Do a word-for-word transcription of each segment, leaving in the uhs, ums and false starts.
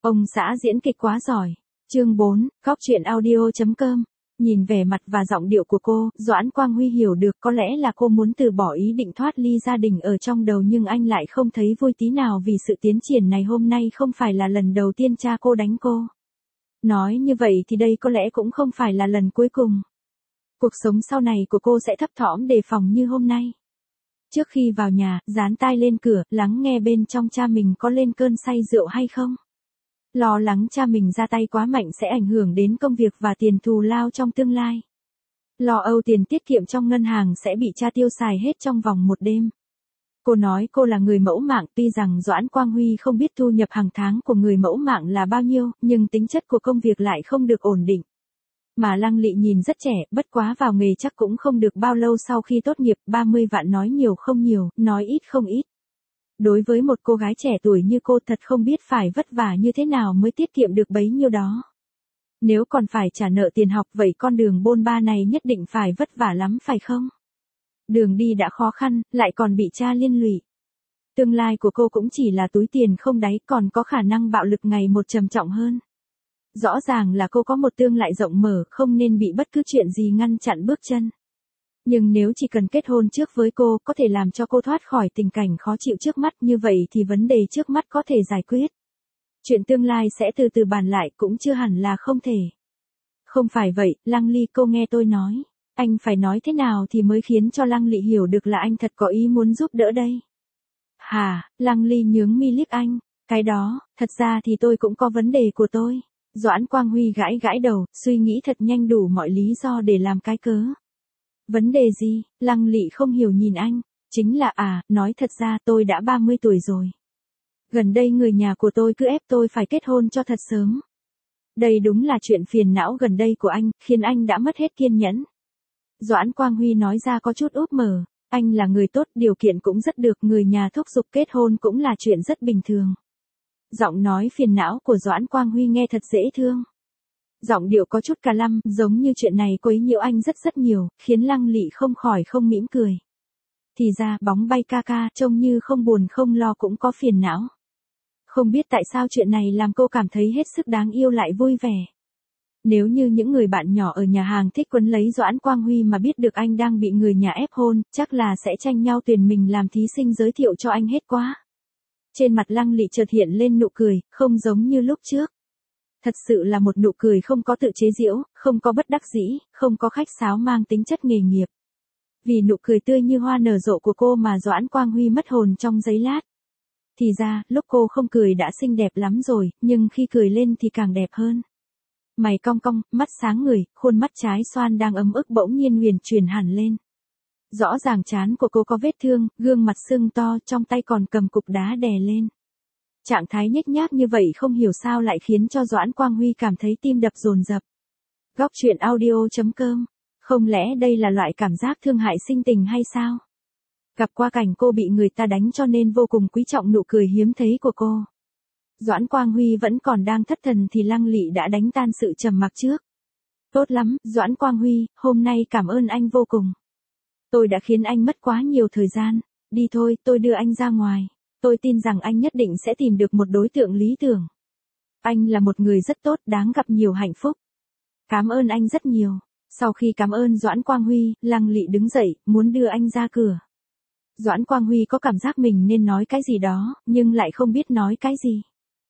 Ông xã diễn kịch quá giỏi. Chương bốn, Góc truyện audio chấm com. Nhìn vẻ mặt và giọng điệu của cô, Doãn Quang Huy hiểu được có lẽ là cô muốn từ bỏ ý định thoát ly gia đình ở trong đầu, nhưng anh lại không thấy vui tí nào vì sự tiến triển này. Hôm nay không phải là lần đầu tiên cha cô đánh cô. Nói như vậy thì đây có lẽ cũng không phải là lần cuối cùng. Cuộc sống sau này của cô sẽ thấp thỏm đề phòng như hôm nay. Trước khi vào nhà, dán tai lên cửa, lắng nghe bên trong cha mình có lên cơn say rượu hay không. Lo lắng cha mình ra tay quá mạnh sẽ ảnh hưởng đến công việc và tiền thù lao trong tương lai. Lo âu tiền tiết kiệm trong ngân hàng sẽ bị cha tiêu xài hết trong vòng một đêm. Cô nói cô là người mẫu mạng, tuy rằng Doãn Quang Huy không biết thu nhập hàng tháng của người mẫu mạng là bao nhiêu, nhưng tính chất của công việc lại không được ổn định. Mà Lăng Lị nhìn rất trẻ, bất quá vào nghề chắc cũng không được bao lâu sau khi tốt nghiệp, ba mươi vạn nói nhiều không nhiều, nói ít không ít. Đối với một cô gái trẻ tuổi như cô thật không biết phải vất vả như thế nào mới tiết kiệm được bấy nhiêu đó. Nếu còn phải trả nợ tiền học vậy con đường bôn ba này nhất định phải vất vả lắm phải không? Đường đi đã khó khăn, lại còn bị cha liên lụy. Tương lai của cô cũng chỉ là túi tiền không đáy, còn có khả năng bạo lực ngày một trầm trọng hơn. Rõ ràng là cô có một tương lai rộng mở, không nên bị bất cứ chuyện gì ngăn chặn bước chân. Nhưng nếu chỉ cần kết hôn trước với cô có thể làm cho cô thoát khỏi tình cảnh khó chịu trước mắt, như vậy thì vấn đề trước mắt có thể giải quyết. Chuyện tương lai sẽ từ từ bàn lại cũng chưa hẳn là không thể. Không phải vậy, Lăng Ly, cô nghe tôi nói. Anh phải nói thế nào thì mới khiến cho Lăng Lị hiểu được là anh thật có ý muốn giúp đỡ đây? Hà, Lăng Ly nhướng mi liếc anh. Cái đó, thật ra thì tôi cũng có vấn đề của tôi. Doãn Quang Huy gãi gãi đầu, suy nghĩ thật nhanh đủ mọi lý do để làm cái cớ. Vấn đề gì? Lăng Lị không hiểu nhìn anh. Chính là à, nói thật ra tôi đã ba mươi tuổi rồi. Gần đây người nhà của tôi cứ ép tôi phải kết hôn cho thật sớm. Đây đúng là chuyện phiền não gần đây của anh, khiến anh đã mất hết kiên nhẫn. Doãn Quang Huy nói ra có chút úp mở. Anh là người tốt, điều kiện cũng rất được, người nhà thúc giục kết hôn cũng là chuyện rất bình thường. Giọng nói phiền não của Doãn Quang Huy nghe thật dễ thương. Giọng điệu có chút cà lăm, giống như chuyện này quấy nhiễu anh rất rất nhiều, khiến Lăng Lị không khỏi không mỉm cười. Thì ra, bóng bay ca ca, trông như không buồn không lo cũng có phiền não. Không biết tại sao chuyện này làm cô cảm thấy hết sức đáng yêu lại vui vẻ. Nếu như những người bạn nhỏ ở nhà hàng thích quấn lấy Doãn Quang Huy mà biết được anh đang bị người nhà ép hôn, chắc là sẽ tranh nhau tuyển mình làm thí sinh giới thiệu cho anh hết quá. Trên mặt Lăng Lị chợt hiện lên nụ cười, không giống như lúc trước. Thật sự là một nụ cười không có tự chế giễu, không có bất đắc dĩ, không có khách sáo mang tính chất nghề nghiệp. Vì nụ cười tươi như hoa nở rộ của cô mà Doãn Quang Huy mất hồn trong giây lát. Thì ra, lúc cô không cười đã xinh đẹp lắm rồi, nhưng khi cười lên thì càng đẹp hơn. Mày cong cong, mắt sáng người, khuôn mắt trái xoan đang ấm ức bỗng nhiên huyền chuyển hẳn lên. Rõ ràng trán của cô có vết thương, gương mặt sưng to, trong tay còn cầm cục đá đè lên. Trạng thái nhếch nhác như vậy không hiểu sao lại khiến cho Doãn Quang Huy cảm thấy tim đập dồn dập. Góc truyện audio chấm com. Không lẽ đây là loại cảm giác thương hại sinh tình hay sao? Gặp qua cảnh cô bị người ta đánh cho nên vô cùng quý trọng nụ cười hiếm thấy của cô. Doãn Quang Huy vẫn còn đang thất thần thì Lăng Lị đã đánh tan sự trầm mặc trước. Tốt lắm, Doãn Quang Huy, hôm nay cảm ơn anh vô cùng. Tôi đã khiến anh mất quá nhiều thời gian. Đi thôi, tôi đưa anh ra ngoài. Tôi tin rằng anh nhất định sẽ tìm được một đối tượng lý tưởng. Anh là một người rất tốt, đáng gặp nhiều hạnh phúc. Cảm ơn anh rất nhiều. Sau khi cảm ơn Doãn Quang Huy, Lăng Lị đứng dậy, muốn đưa anh ra cửa. Doãn Quang Huy có cảm giác mình nên nói cái gì đó, nhưng lại không biết nói cái gì.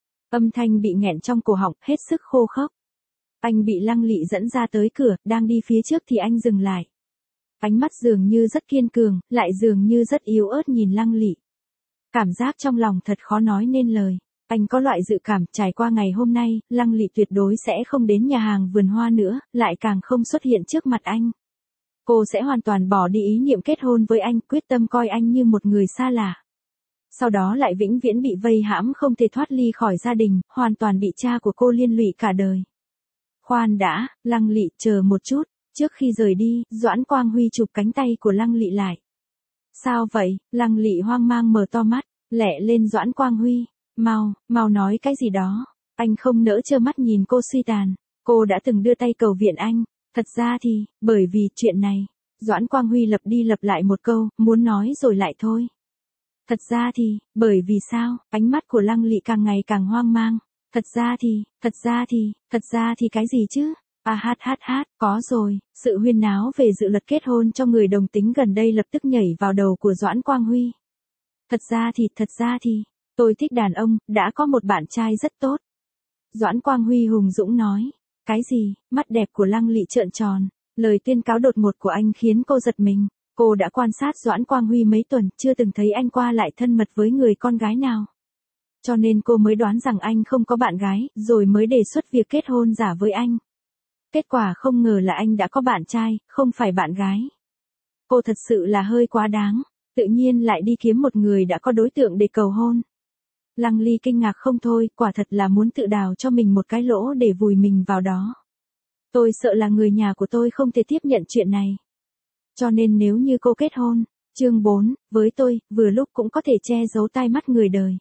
Âm thanh bị nghẹn trong cổ họng, hết sức khô khốc. Anh bị Lăng Lị dẫn ra tới cửa, đang đi phía trước thì anh dừng lại. Ánh mắt dường như rất kiên cường, lại dường như rất yếu ớt nhìn Lăng Lị. Cảm giác trong lòng thật khó nói nên lời. Anh có loại dự cảm trải qua ngày hôm nay, Lăng Lị tuyệt đối sẽ không đến nhà hàng vườn hoa nữa, lại càng không xuất hiện trước mặt anh. Cô sẽ hoàn toàn bỏ đi ý niệm kết hôn với anh, quyết tâm coi anh như một người xa lạ. Sau đó lại vĩnh viễn bị vây hãm không thể thoát ly khỏi gia đình, hoàn toàn bị cha của cô liên lụy cả đời. Khoan đã, Lăng Lị, chờ một chút. Trước khi rời đi, Doãn Quang Huy chụp cánh tay của Lăng Lị lại. Sao vậy? Lăng Lị hoang mang mở to mắt, lẹ lên Doãn Quang Huy. Mau, mau nói cái gì đó. Anh không nỡ trơ mắt nhìn cô suy tàn. Cô đã từng đưa tay cầu viện anh. Thật ra thì, bởi vì chuyện này. Doãn Quang Huy lặp đi lặp lại một câu, muốn nói rồi lại thôi. Thật ra thì, bởi vì sao? Ánh mắt của Lăng Lị càng ngày càng hoang mang. Thật ra thì, thật ra thì, thật ra thì cái gì chứ? À hát hát hát, có rồi, sự huyên náo về dự luật kết hôn cho người đồng tính gần đây lập tức nhảy vào đầu của Doãn Quang Huy. Thật ra thì, thật ra thì, tôi thích đàn ông, đã có một bạn trai rất tốt. Doãn Quang Huy hùng dũng nói. Cái gì? Mắt đẹp của Lăng Lị trợn tròn. Lời tuyên cáo đột ngột của anh khiến cô giật mình. Cô đã quan sát Doãn Quang Huy mấy tuần, chưa từng thấy anh qua lại thân mật với người con gái nào. Cho nên cô mới đoán rằng anh không có bạn gái, rồi mới đề xuất việc kết hôn giả với anh. Kết quả không ngờ là anh đã có bạn trai, không phải bạn gái. Cô thật sự là hơi quá đáng, tự nhiên lại đi kiếm một người đã có đối tượng để cầu hôn. Lăng Ly kinh ngạc không thôi, quả thật là muốn tự đào cho mình một cái lỗ để vùi mình vào đó. Tôi sợ là người nhà của tôi không thể tiếp nhận chuyện này. Cho nên nếu như cô kết hôn, chương bốn, với tôi, vừa lúc cũng có thể che giấu tai mắt người đời.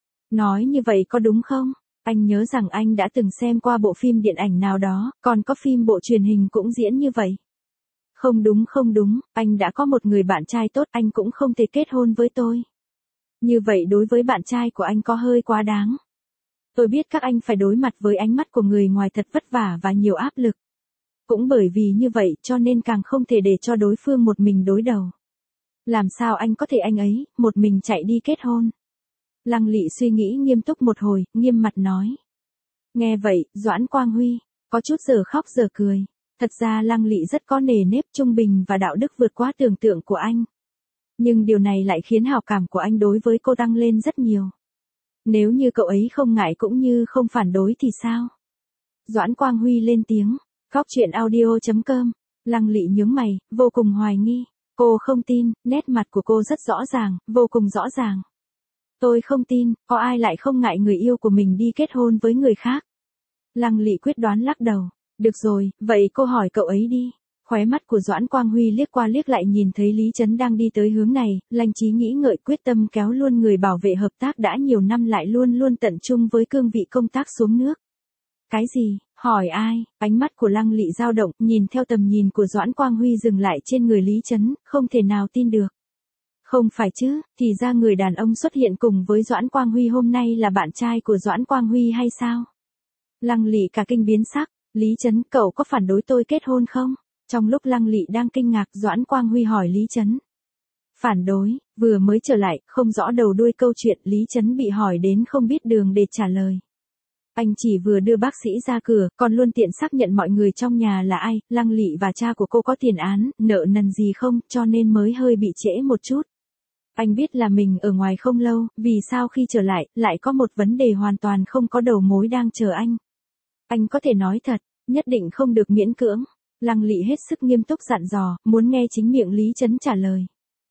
Nói như vậy có đúng không? Anh nhớ rằng anh đã từng xem qua bộ phim điện ảnh nào đó, còn có phim bộ truyền hình cũng diễn như vậy. Không đúng không đúng, anh đã có một người bạn trai tốt, anh cũng không thể kết hôn với tôi. Như vậy đối với bạn trai của anh có hơi quá đáng. Tôi biết các anh phải đối mặt với ánh mắt của người ngoài thật vất vả và nhiều áp lực. Cũng bởi vì như vậy cho nên càng không thể để cho đối phương một mình đối đầu. Làm sao anh có thể anh ấy, một mình chạy đi kết hôn? Lăng Lị suy nghĩ nghiêm túc một hồi, nghiêm mặt nói. Nghe vậy, Doãn Quang Huy, có chút giờ khóc giờ cười. Thật ra Lăng Lị rất có nề nếp trung bình và đạo đức vượt quá tưởng tượng của anh. Nhưng điều này lại khiến hào cảm của anh đối với cô tăng lên rất nhiều. Nếu như cậu ấy không ngại cũng như không phản đối thì sao? Doãn Quang Huy lên tiếng. Góc truyện audio chấm com. Lăng Lị nhướng mày, vô cùng hoài nghi. Cô không tin, nét mặt của cô rất rõ ràng, vô cùng rõ ràng. Tôi không tin, có ai lại không ngại người yêu của mình đi kết hôn với người khác. Lăng Lị quyết đoán lắc đầu. Được rồi, vậy cô hỏi cậu ấy đi. Khóe mắt của Doãn Quang Huy liếc qua liếc lại nhìn thấy Lý Trấn đang đi tới hướng này, Lanh Chí nghĩ ngợi quyết tâm kéo luôn người bảo vệ hợp tác đã nhiều năm lại luôn luôn tận trung với cương vị công tác xuống nước. Cái gì? Hỏi ai? Ánh mắt của Lăng Lị dao động, nhìn theo tầm nhìn của Doãn Quang Huy dừng lại trên người Lý Trấn, không thể nào tin được. Không phải chứ, thì ra người đàn ông xuất hiện cùng với Doãn Quang Huy hôm nay là bạn trai của Doãn Quang Huy hay sao? Lăng Lị cả kinh biến sắc, Lý Trấn, cậu có phản đối tôi kết hôn không? Trong lúc Lăng Lị đang kinh ngạc, Doãn Quang Huy hỏi Lý Trấn. Phản đối, vừa mới trở lại, không rõ đầu đuôi câu chuyện, Lý Trấn bị hỏi đến không biết đường để trả lời. Anh chỉ vừa đưa bác sĩ ra cửa, còn luôn tiện xác nhận mọi người trong nhà là ai, Lăng Lị và cha của cô có tiền án, nợ nần gì không, cho nên mới hơi bị trễ một chút. Anh biết là mình ở ngoài không lâu, vì sao khi trở lại, lại có một vấn đề hoàn toàn không có đầu mối đang chờ anh. Anh có thể nói thật, nhất định không được miễn cưỡng. Lăng Lị hết sức nghiêm túc dặn dò, muốn nghe chính miệng Lý Trấn trả lời.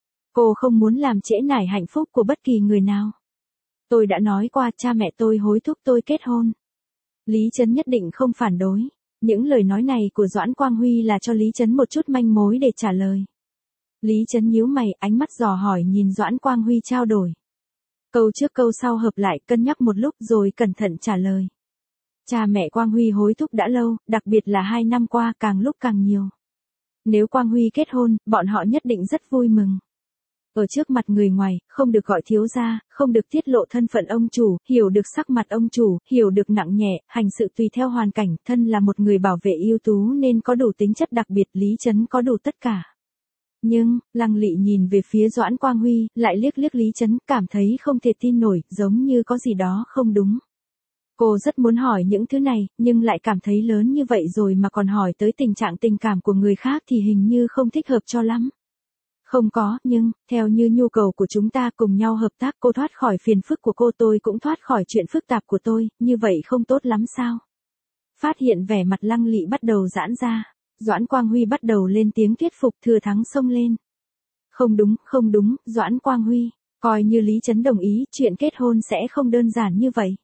Cô không muốn làm trễ nải hạnh phúc của bất kỳ người nào. Tôi đã nói qua cha mẹ tôi hối thúc tôi kết hôn. Lý Trấn nhất định không phản đối. Những lời nói này của Doãn Quang Huy là cho Lý Trấn một chút manh mối để trả lời. Lý Trấn nhíu mày, ánh mắt dò hỏi nhìn Doãn Quang Huy trao đổi. Câu trước câu sau hợp lại, cân nhắc một lúc rồi cẩn thận trả lời. Cha mẹ Quang Huy hối thúc đã lâu, đặc biệt là hai năm qua càng lúc càng nhiều. Nếu Quang Huy kết hôn, bọn họ nhất định rất vui mừng. Ở trước mặt người ngoài, không được gọi thiếu gia, không được tiết lộ thân phận ông chủ, hiểu được sắc mặt ông chủ, hiểu được nặng nhẹ, hành sự tùy theo hoàn cảnh, thân là một người bảo vệ ưu tú nên có đủ tính chất đặc biệt, Lý Trấn có đủ tất cả. Nhưng, Lăng Lị nhìn về phía Doãn Quang Huy, lại liếc liếc Lý Trấn, cảm thấy không thể tin nổi, giống như có gì đó không đúng. Cô rất muốn hỏi những thứ này, nhưng lại cảm thấy lớn như vậy rồi mà còn hỏi tới tình trạng tình cảm của người khác thì hình như không thích hợp cho lắm. Không có, nhưng, theo như nhu cầu của chúng ta cùng nhau hợp tác, cô thoát khỏi phiền phức của cô, tôi cũng thoát khỏi chuyện phức tạp của tôi, như vậy không tốt lắm sao? Phát hiện vẻ mặt Lăng Lị bắt đầu giãn ra, Doãn Quang Huy bắt đầu lên tiếng thuyết phục, thừa thắng xông lên. Không đúng, không đúng, Doãn Quang Huy, coi như Lý Trấn đồng ý, chuyện kết hôn sẽ không đơn giản như vậy.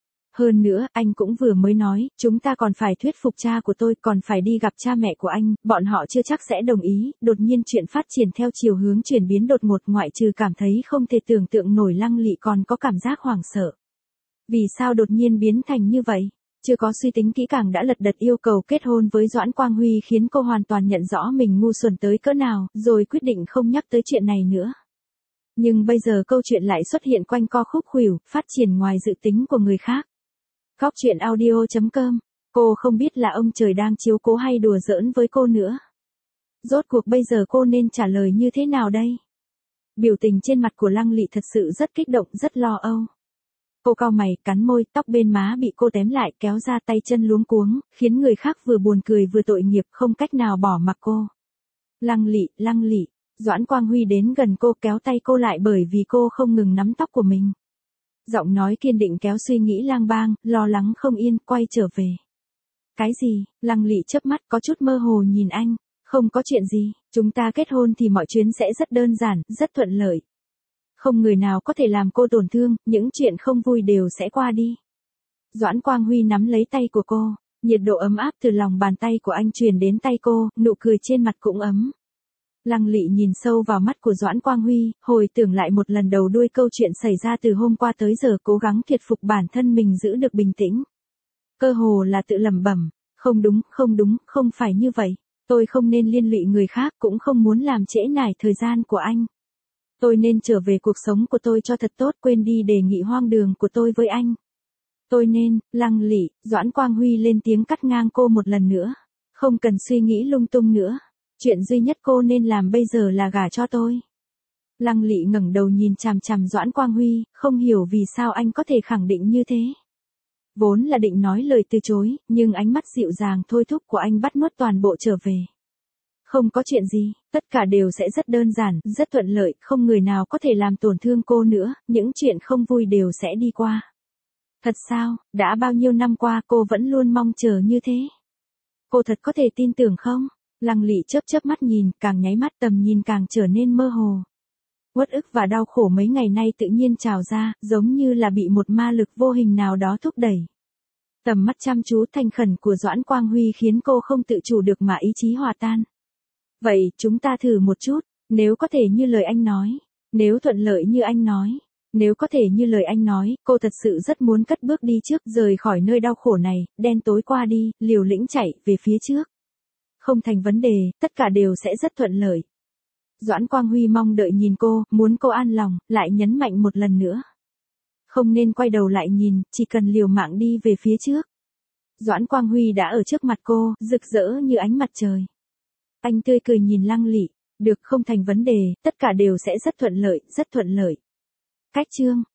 Hơn nữa, anh cũng vừa mới nói, chúng ta còn phải thuyết phục cha của tôi, còn phải đi gặp cha mẹ của anh, bọn họ chưa chắc sẽ đồng ý, đột nhiên chuyện phát triển theo chiều hướng chuyển biến đột ngột, ngoại trừ cảm thấy không thể tưởng tượng nổi, Lăng Lị còn có cảm giác hoảng sợ. Vì sao đột nhiên biến thành như vậy? Chưa có suy tính kỹ càng đã lật đật yêu cầu kết hôn với Doãn Quang Huy khiến cô hoàn toàn nhận rõ mình ngu xuẩn tới cỡ nào, rồi quyết định không nhắc tới chuyện này nữa. Nhưng bây giờ câu chuyện lại xuất hiện quanh co khúc khuỷu, phát triển ngoài dự tính của người khác. Cóc truyện audio chấm com. Cô không biết là ông trời đang chiếu cố hay đùa giỡn với cô nữa. Rốt cuộc bây giờ cô nên trả lời như thế nào đây? Biểu tình trên mặt của Lăng Lị thật sự rất kích động, rất lo âu. Cô cau mày, cắn môi, tóc bên má bị cô tém lại, kéo ra, tay chân luống cuống, khiến người khác vừa buồn cười vừa tội nghiệp, không cách nào bỏ mặc cô. Lăng Lị, Lăng Lị, Doãn Quang Huy đến gần cô, kéo tay cô lại bởi vì cô không ngừng nắm tóc của mình. Giọng nói kiên định kéo suy nghĩ lang bang, lo lắng không yên, quay trở về. Cái gì? Lăng Lị chớp mắt, có chút mơ hồ nhìn anh. Không có chuyện gì, chúng ta kết hôn thì mọi chuyện sẽ rất đơn giản, rất thuận lợi. Không người nào có thể làm cô tổn thương, những chuyện không vui đều sẽ qua đi. Doãn Quang Huy nắm lấy tay của cô, nhiệt độ ấm áp từ lòng bàn tay của anh truyền đến tay cô, nụ cười trên mặt cũng ấm. Lăng Lị nhìn sâu vào mắt của Doãn Quang Huy, hồi tưởng lại một lần đầu đuôi câu chuyện xảy ra từ hôm qua tới giờ, cố gắng kiệt phục bản thân mình giữ được bình tĩnh. Cơ hồ là tự lẩm bẩm, không đúng, không đúng, không phải như vậy. Tôi không nên liên lụy người khác, cũng không muốn làm trễ nải thời gian của anh. Tôi nên trở về cuộc sống của tôi cho thật tốt, quên đi đề nghị hoang đường của tôi với anh. Tôi nên, Lăng Lị, Doãn Quang Huy lên tiếng cắt ngang cô một lần nữa. Không cần suy nghĩ lung tung nữa. Chuyện duy nhất cô nên làm bây giờ là gả cho tôi. Lăng Lị ngẩng đầu nhìn chằm chằm Doãn Quang Huy, không hiểu vì sao anh có thể khẳng định như thế. Vốn là định nói lời từ chối, nhưng ánh mắt dịu dàng thôi thúc của anh bắt nuốt toàn bộ trở về. Không có chuyện gì, tất cả đều sẽ rất đơn giản, rất thuận lợi, không người nào có thể làm tổn thương cô nữa, những chuyện không vui đều sẽ đi qua. Thật sao, đã bao nhiêu năm qua cô vẫn luôn mong chờ như thế. Cô thật có thể tin tưởng không? Lăng Lị chớp chớp mắt nhìn, càng nháy mắt tầm nhìn càng trở nên mơ hồ. Uất ức và đau khổ mấy ngày nay tự nhiên trào ra, giống như là bị một ma lực vô hình nào đó thúc đẩy. Tầm mắt chăm chú thành khẩn của Doãn Quang Huy khiến cô không tự chủ được mà ý chí hòa tan. Vậy, chúng ta thử một chút, nếu có thể như lời anh nói, nếu thuận lợi như anh nói, nếu có thể như lời anh nói, cô thật sự rất muốn cất bước đi trước, rời khỏi nơi đau khổ này, đen tối qua đi, liều lĩnh chạy về phía trước. Không thành vấn đề, tất cả đều sẽ rất thuận lợi. Doãn Quang Huy mong đợi nhìn cô, muốn cô an lòng, lại nhấn mạnh một lần nữa. Không nên quay đầu lại nhìn, chỉ cần liều mạng đi về phía trước. Doãn Quang Huy đã ở trước mặt cô, rực rỡ như ánh mặt trời. Anh tươi cười nhìn Lăng Lị, được, không thành vấn đề, tất cả đều sẽ rất thuận lợi, rất thuận lợi. Cách chương